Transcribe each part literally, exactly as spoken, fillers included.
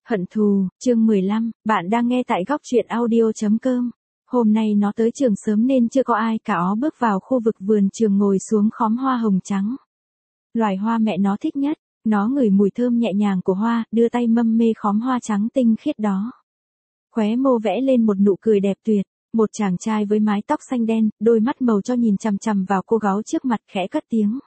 Hận thù, chương mười lăm, bạn đang nghe tại góc truyện audio chấm com. Hôm nay nó tới trường sớm nên chưa có ai cả, ó bước vào khu vực vườn trường ngồi xuống khóm hoa hồng trắng. Loài hoa mẹ nó thích nhất, nó ngửi mùi thơm nhẹ nhàng của hoa, đưa tay mâm mê khóm hoa trắng tinh khiết đó. Khóe môi vẽ lên một nụ cười đẹp tuyệt, một chàng trai với mái tóc xanh đen, đôi mắt màu cho nhìn chằm chằm vào cô gái trước mặt khẽ cất tiếng.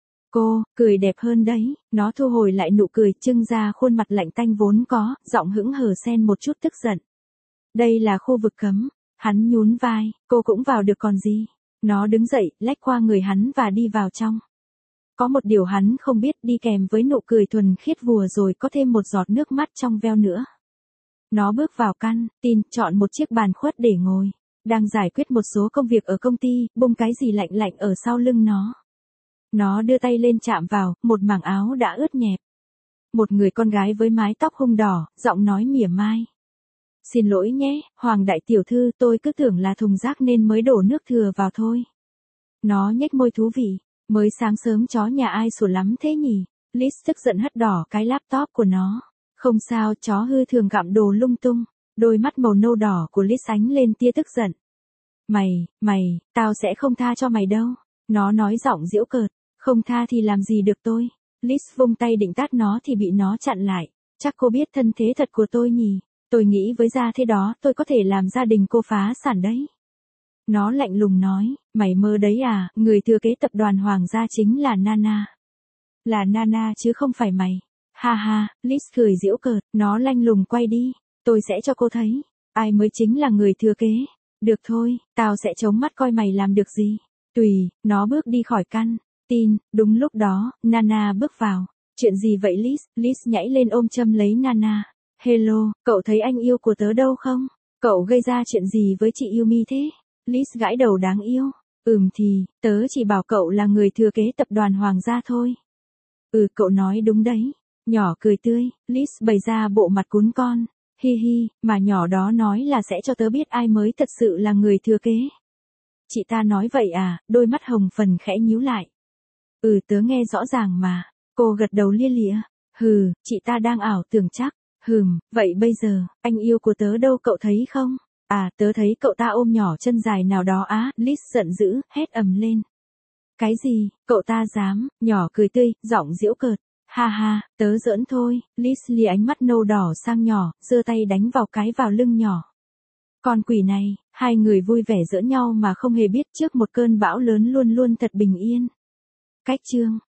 Cô, cười đẹp hơn đấy, nó thu hồi lại nụ cười trưng ra khuôn mặt lạnh tanh vốn có, giọng hững hờ xen một chút tức giận. Đây là khu vực cấm, hắn nhún vai, cô cũng vào được còn gì. Nó đứng dậy, lách qua người hắn và đi vào trong. Có một điều hắn không biết, đi kèm với nụ cười thuần khiết vừa rồi có thêm một giọt nước mắt trong veo nữa. Nó bước vào căn tin, chọn một chiếc bàn khuất để ngồi, đang giải quyết một số công việc ở công ty, bung cái gì lạnh lạnh ở sau lưng nó. Nó đưa tay lên chạm vào, một mảng áo đã ướt nhẹp. Một người con gái với mái tóc hung đỏ, giọng nói mỉa mai. Xin lỗi nhé, Hoàng đại tiểu thư, tôi cứ tưởng là thùng rác nên mới đổ nước thừa vào thôi. Nó nhếch môi thú vị, mới sáng sớm chó nhà ai sủa lắm thế nhỉ? Liz tức giận hất đỏ cái laptop của nó. Không sao, chó hư thường gặm đồ lung tung. Đôi mắt màu nâu đỏ của Liz ánh lên tia tức giận. Mày, mày, tao sẽ không tha cho mày đâu. Nó nói giọng giễu cợt. Không tha thì làm gì được tôi. Liz vung tay định tát nó thì bị nó chặn lại. Chắc cô biết thân thế thật của tôi nhỉ. Tôi nghĩ với gia thế đó tôi có thể làm gia đình cô phá sản đấy. Nó lạnh lùng nói, mày mơ đấy à, người thừa kế tập đoàn Hoàng gia chính là Nana. Là Nana chứ không phải mày. Ha ha, Liz cười giễu cợt, nó lanh lùng quay đi. Tôi sẽ cho cô thấy, ai mới chính là người thừa kế. Được thôi, tao sẽ chống mắt coi mày làm được gì. Tùy, nó bước đi khỏi căn tin, đúng lúc đó, Nana bước vào. Chuyện gì vậy Liz? Liz nhảy lên ôm châm lấy Nana. Hello, cậu thấy anh yêu của tớ đâu không? Cậu gây ra chuyện gì với chị Yumi thế? Liz gãi đầu đáng yêu. Ừm thì, tớ chỉ bảo cậu là người thừa kế tập đoàn Hoàng gia thôi. Ừ, cậu nói đúng đấy. Nhỏ cười tươi, Liz bày ra bộ mặt cún con. Hi hi, mà nhỏ đó nói là sẽ cho tớ biết ai mới thật sự là người thừa kế. Chị ta nói vậy à? Đôi mắt hồng phần khẽ nhíu lại. Ừ, tớ nghe rõ ràng mà. Cô gật đầu lia lịa. Hừ, chị ta đang ảo tưởng chắc. Hừm, vậy bây giờ, anh yêu của tớ đâu cậu thấy không? À, tớ thấy cậu ta ôm nhỏ chân dài nào đó á. Liz giận dữ, hét ầm lên. Cái gì, cậu ta dám? Nhỏ cười tươi, giọng giễu cợt. Ha ha, tớ giỡn thôi. Liz lìa ánh mắt nâu đỏ sang nhỏ, giơ tay đánh vào cái vào lưng nhỏ. Con quỷ này, hai người vui vẻ giỡn nhau mà không hề biết trước một cơn bão lớn luôn luôn thật bình yên. Cách chương